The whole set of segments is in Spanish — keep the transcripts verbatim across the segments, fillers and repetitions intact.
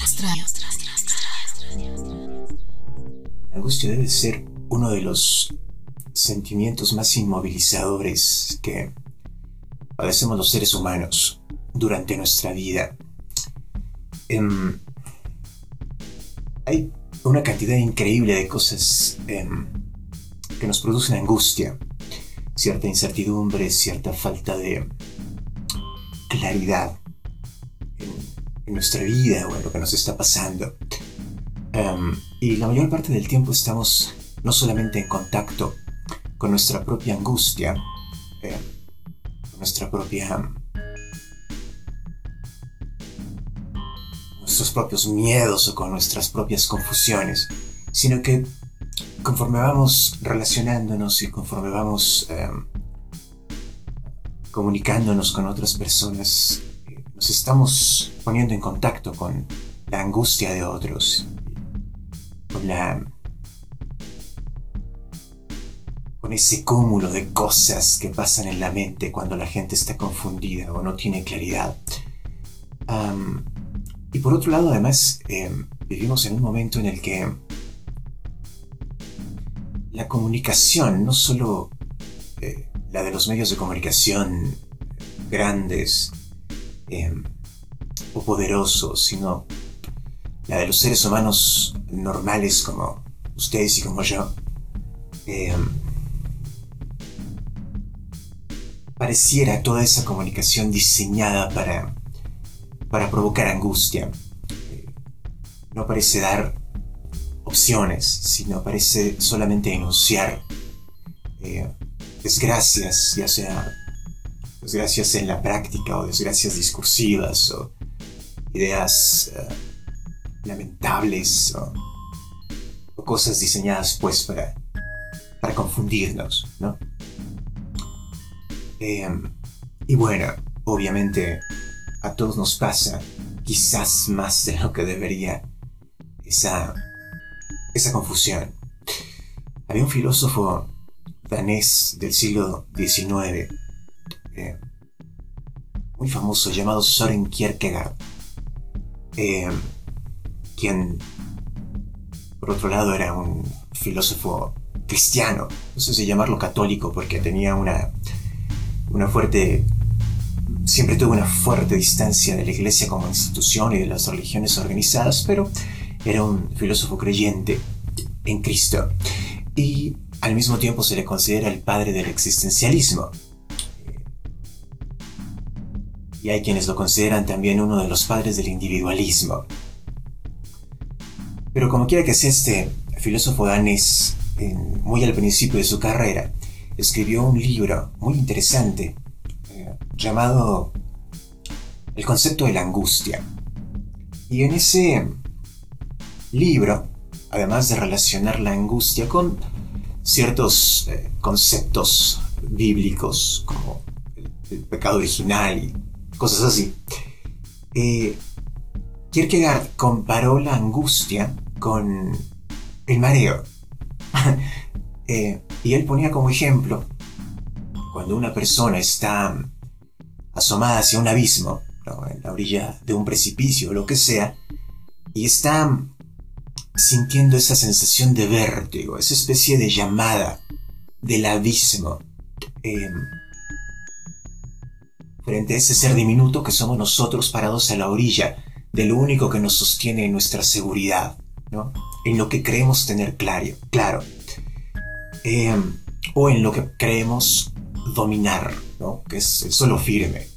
La angustia debe ser uno de los sentimientos más inmovilizadores que padecemos los seres humanos durante nuestra vida. Um, hay una cantidad increíble de cosas um, que nos producen angustia, cierta incertidumbre, cierta falta de claridad en, en nuestra vida o en lo que nos está pasando. Um, y la mayor parte del tiempo estamos no solamente en contacto con nuestra propia angustia, eh, con nuestra propia, nuestros propios miedos o con nuestras propias confusiones, sino que conforme vamos relacionándonos y conforme vamos eh, comunicándonos con otras personas, eh, nos estamos poniendo en contacto con la angustia de otros, con la con ese cúmulo de cosas que pasan en la mente cuando la gente está confundida o no tiene claridad. Um, y por otro lado, además, eh, vivimos en un momento en el que la comunicación, no solo eh, la de los medios de comunicación grandes eh, o poderosos, sino la de los seres humanos normales como ustedes y como yo, eh, pareciera toda esa comunicación diseñada para, para provocar angustia. Eh, no parece dar opciones, sino parece solamente enunciar eh, desgracias, ya sea desgracias en la práctica o desgracias discursivas o ideas uh, lamentables o, o cosas diseñadas pues para, para confundirnos, ¿no? Eh, y bueno, obviamente a todos nos pasa, quizás más de lo que debería, esa, esa confusión. Había un filósofo danés del siglo diecinueve, eh, muy famoso, llamado Søren Kierkegaard, eh, quien por otro lado era un filósofo cristiano, no sé si llamarlo católico, porque tenía una una fuerte, siempre tuvo una fuerte distancia de la iglesia como institución y de las religiones organizadas, pero era un filósofo creyente en Cristo y al mismo tiempo se le considera el padre del existencialismo. Y hay quienes lo consideran también uno de los padres del individualismo. Pero como quiera que sea, este filósofo danés, en, muy al principio de su carrera, escribió un libro muy interesante eh, llamado El concepto de la angustia. Y en ese libro, además de relacionar la angustia con ciertos eh, conceptos bíblicos como el, el pecado original y cosas así, eh, Kierkegaard comparó la angustia con el mareo. eh, y él ponía como ejemplo cuando una persona está asomada hacia un abismo, ¿no?, en la orilla de un precipicio o lo que sea, y está sintiendo esa sensación de vértigo, esa especie de llamada del abismo, eh, frente a ese ser diminuto que somos nosotros parados a la orilla de lo único que nos sostiene nuestra seguridad, ¿no?, en lo que creemos tener claro, claro eh, o en lo que creemos dominar, ¿no?, que es el suelo firme.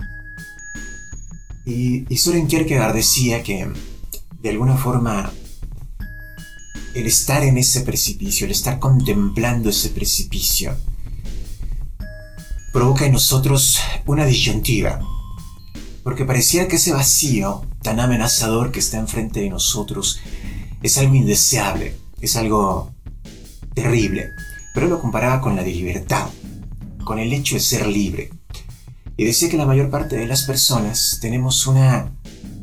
Y, y Søren Kierkegaard decía que de alguna forma el estar en ese precipicio, el estar contemplando ese precipicio, provoca en nosotros una disyuntiva, porque pareciera que ese vacío tan amenazador que está enfrente de nosotros es algo indeseable, es algo terrible, pero él lo comparaba con la de libertad, con el hecho de ser libre, y decía que la mayor parte de las personas tenemos una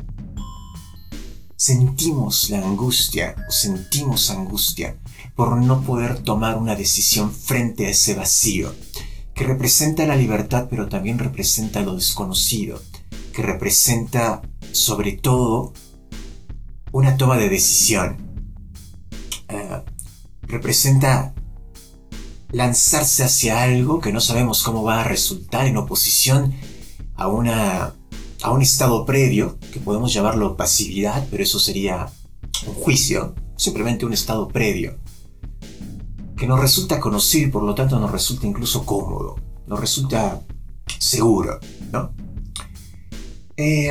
sentimos la angustia o sentimos angustia por no poder tomar una decisión frente a ese vacío que representa la libertad, pero también representa lo desconocido, que representa sobre todo una toma de decisión. Uh, representa lanzarse hacia algo que no sabemos cómo va a resultar, en oposición a, una, a un estado previo, que podemos llamarlo pasividad, pero eso sería un juicio, simplemente un estado previo, que nos resulta conocido y por lo tanto nos resulta incluso cómodo, nos resulta seguro, ¿no? Eh,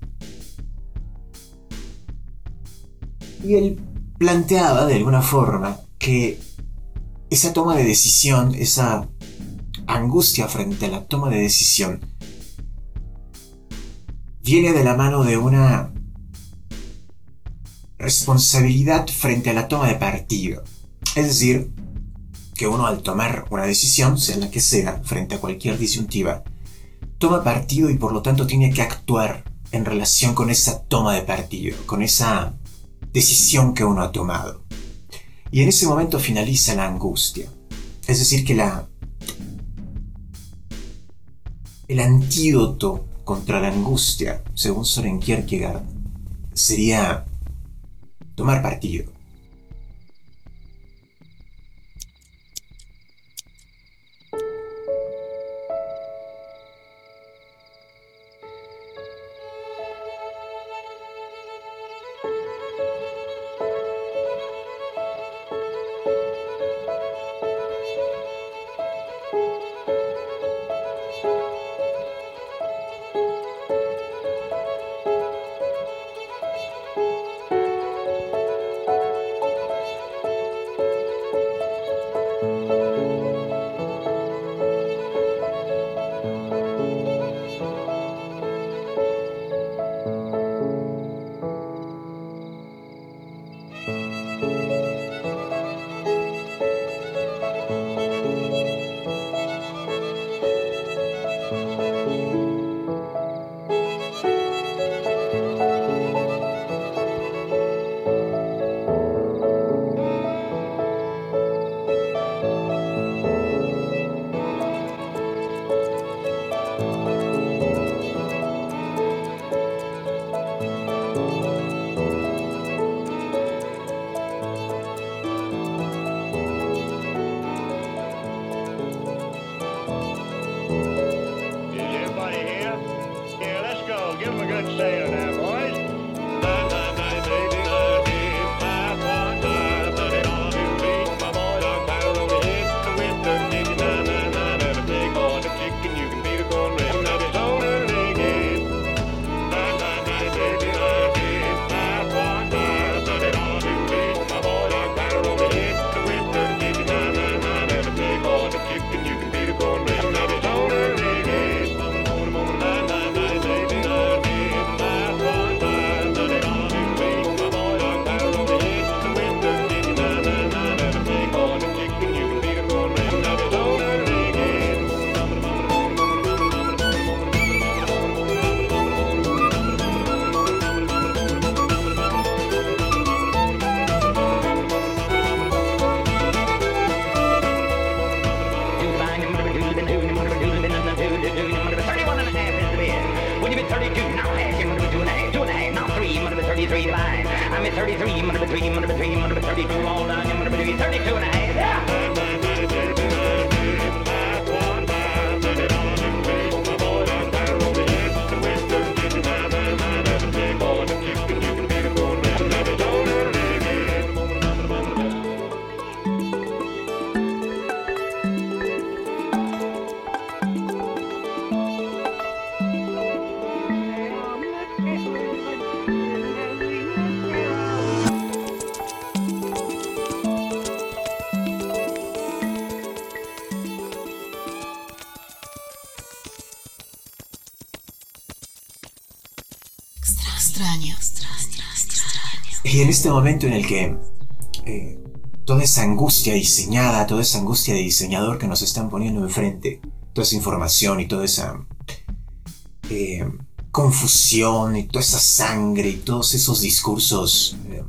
y él planteaba de alguna forma que esa toma de decisión, esa angustia frente a la toma de decisión, viene de la mano de una responsabilidad frente a la toma de partido. Es decir, que uno al tomar una decisión, sea la que sea, frente a cualquier disyuntiva, toma partido y por lo tanto tiene que actuar en relación con esa toma de partido, con esa decisión que uno ha tomado. Y en ese momento finaliza la angustia. Es decir, que la, el antídoto contra la angustia, según Søren Kierkegaard, sería tomar partido. Y en este momento en el que eh, toda esa angustia diseñada, toda esa angustia de diseñador que nos están poniendo enfrente, toda esa información y toda esa eh, confusión y toda esa sangre y todos esos discursos eh,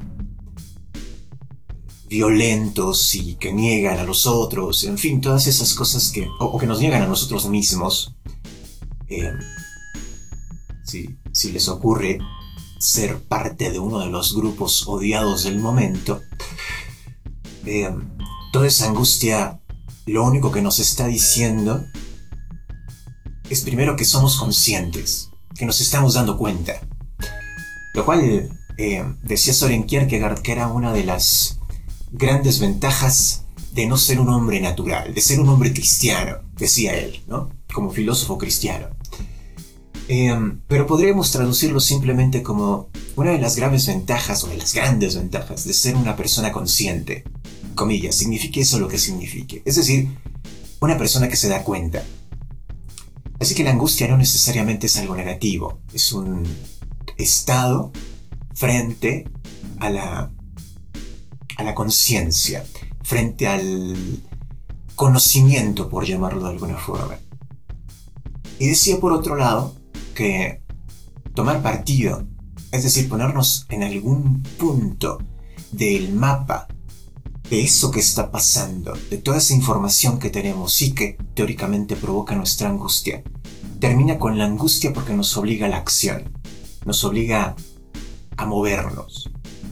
violentos y que niegan a los otros, en fin, todas esas cosas que, o, o que nos niegan a nosotros mismos, eh, si, si les ocurre, ser parte de uno de los grupos odiados del momento, eh, toda esa angustia lo único que nos está diciendo es primero que somos conscientes, que nos estamos dando cuenta. Lo cual, eh, decía Soren Kierkegaard, que era una de las grandes ventajas de no ser un hombre natural, de ser un hombre cristiano, decía él, ¿no? Como filósofo cristiano. Eh, pero podríamos traducirlo simplemente como una de las graves ventajas, o de las grandes ventajas, de ser una persona consciente. Comillas, signifique eso lo que signifique. Es decir, una persona que se da cuenta. Así que la angustia no necesariamente es algo negativo. Es un estado frente a la, a la conciencia, frente al conocimiento, por llamarlo de alguna forma. Y decía por otro lado que tomar partido, es decir, ponernos en algún punto del mapa de eso que está pasando, de toda esa información que tenemos y que teóricamente provoca nuestra angustia, termina con la angustia porque nos obliga a la acción, nos obliga a movernos.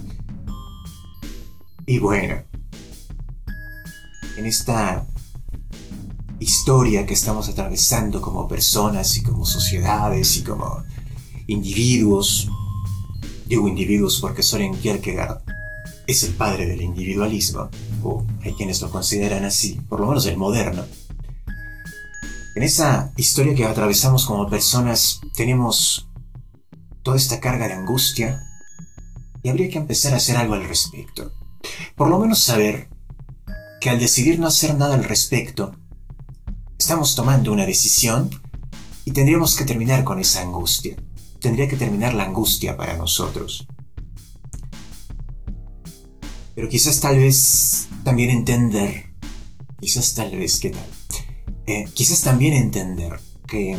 Y bueno, en esta historia que estamos atravesando como personas y como sociedades y como individuos, digo individuos porque Soren Kierkegaard es el padre del individualismo, o hay quienes lo consideran así, por lo menos el moderno. En esa historia que atravesamos como personas tenemos toda esta carga de angustia y habría que empezar a hacer algo al respecto. Por lo menos saber que al decidir no hacer nada al respecto, estamos tomando una decisión y tendríamos que terminar con esa angustia. Tendría que terminar la angustia para nosotros. Pero quizás tal vez también entender, quizás tal vez, ¿qué tal? Eh, quizás también entender que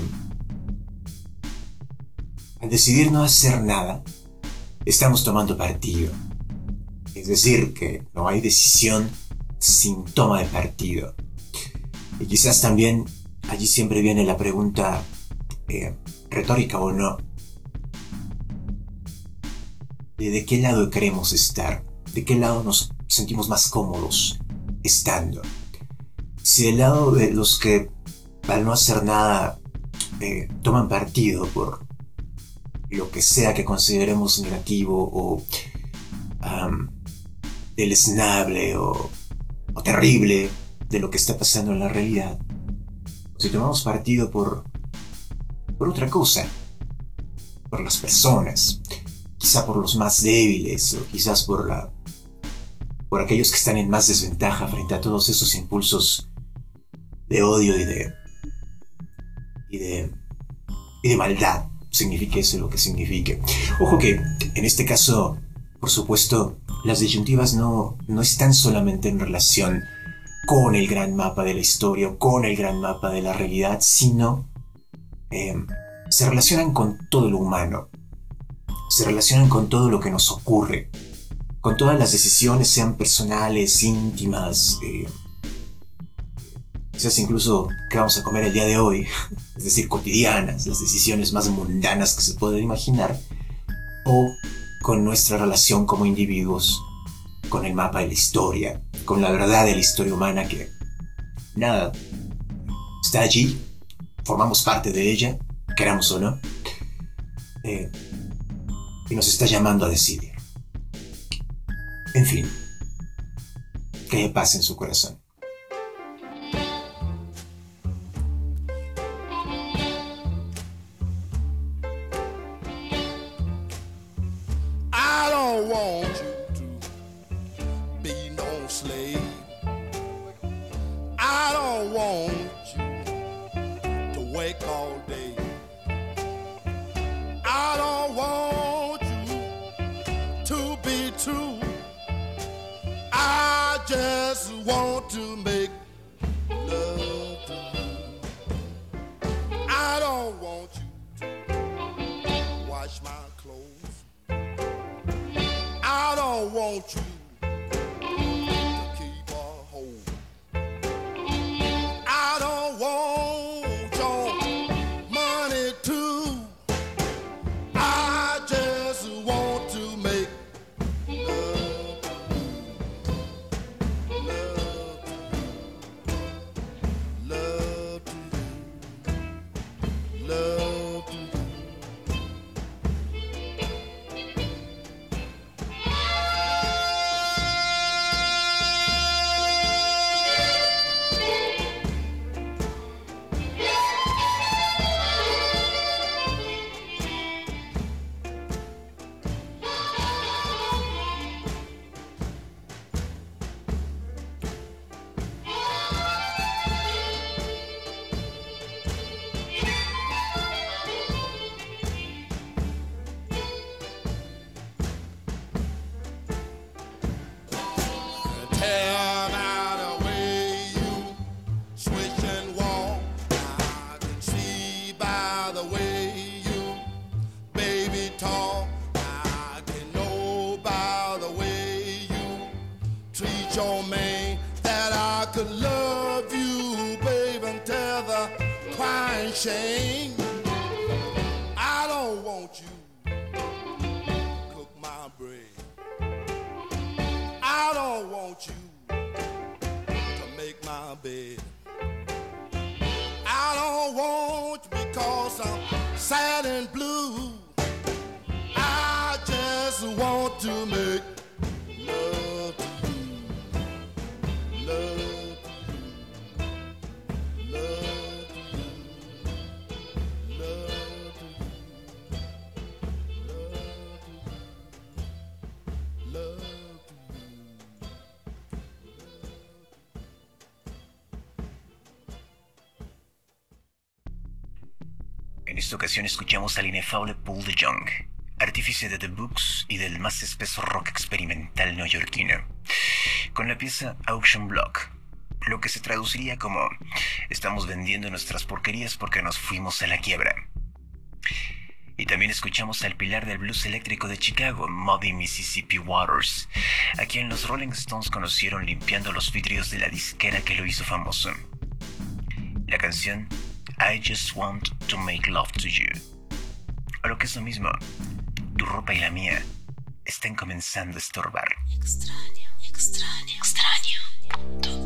al decidir no hacer nada, estamos tomando partido. Es decir, que no hay decisión sin toma de partido. Y quizás también allí siempre viene la pregunta eh, retórica o no, de, de qué lado queremos estar, de qué lado nos sentimos más cómodos estando. Si del lado de los que al no hacer nada eh, toman partido por lo que sea que consideremos negativo o um, deleznable o, o terrible de lo que está pasando en la realidad, o si tomamos partido por, por otra cosa, por las personas, quizá por los más débiles o quizás por la por aquellos que están en más desventaja frente a todos esos impulsos de odio y de y de y de maldad, signifique eso lo que signifique. Ojo que en este caso, por supuesto, las disyuntivas no, no están solamente en relación con el gran mapa de la historia o con el gran mapa de la realidad, sino eh, se relacionan con todo lo humano, se relacionan con todo lo que nos ocurre, con todas las decisiones, sean personales, íntimas, eh, quizás incluso qué vamos a comer el día de hoy, es decir, cotidianas, las decisiones más mundanas que se pueden imaginar, o con nuestra relación como individuos, con el mapa de la historia, con la verdad de la historia humana que, nada, está allí, formamos parte de ella, queramos o no, eh, y nos está llamando a decidir. En fin, que le pase en su corazón. I don't want you to be no slave. I don't want you to work all day. I don't want you to be true. I just want to make love to you. I don't want you to wash my clothes. I don't want you to keep a hold. I don't want your money too. I just want your mane, that I could love you, babe, until the crying shame. I don't want you to cook my bread. I don't want you to make my bed. I don't want you because I'm sad and blue. I just want to make love to you, love to you, love to you, love to you, love to you. En esta ocasión escuchamos al inefable Paul de Jong, artífice de The Books y del más espeso rock experimental neoyorquino, con la pieza Auction Block, lo que se traduciría como estamos vendiendo nuestras porquerías porque nos fuimos a la quiebra. Y también escuchamos al pilar del blues eléctrico de Chicago, Muddy Mississippi Waters, a quien los Rolling Stones conocieron limpiando los vidrios de la disquera que lo hizo famoso. La canción I Just Want to Make Love to You. O lo que es lo mismo, tu ropa y la mía están comenzando a estorbar. Extraño, extraño, extraño. Punto.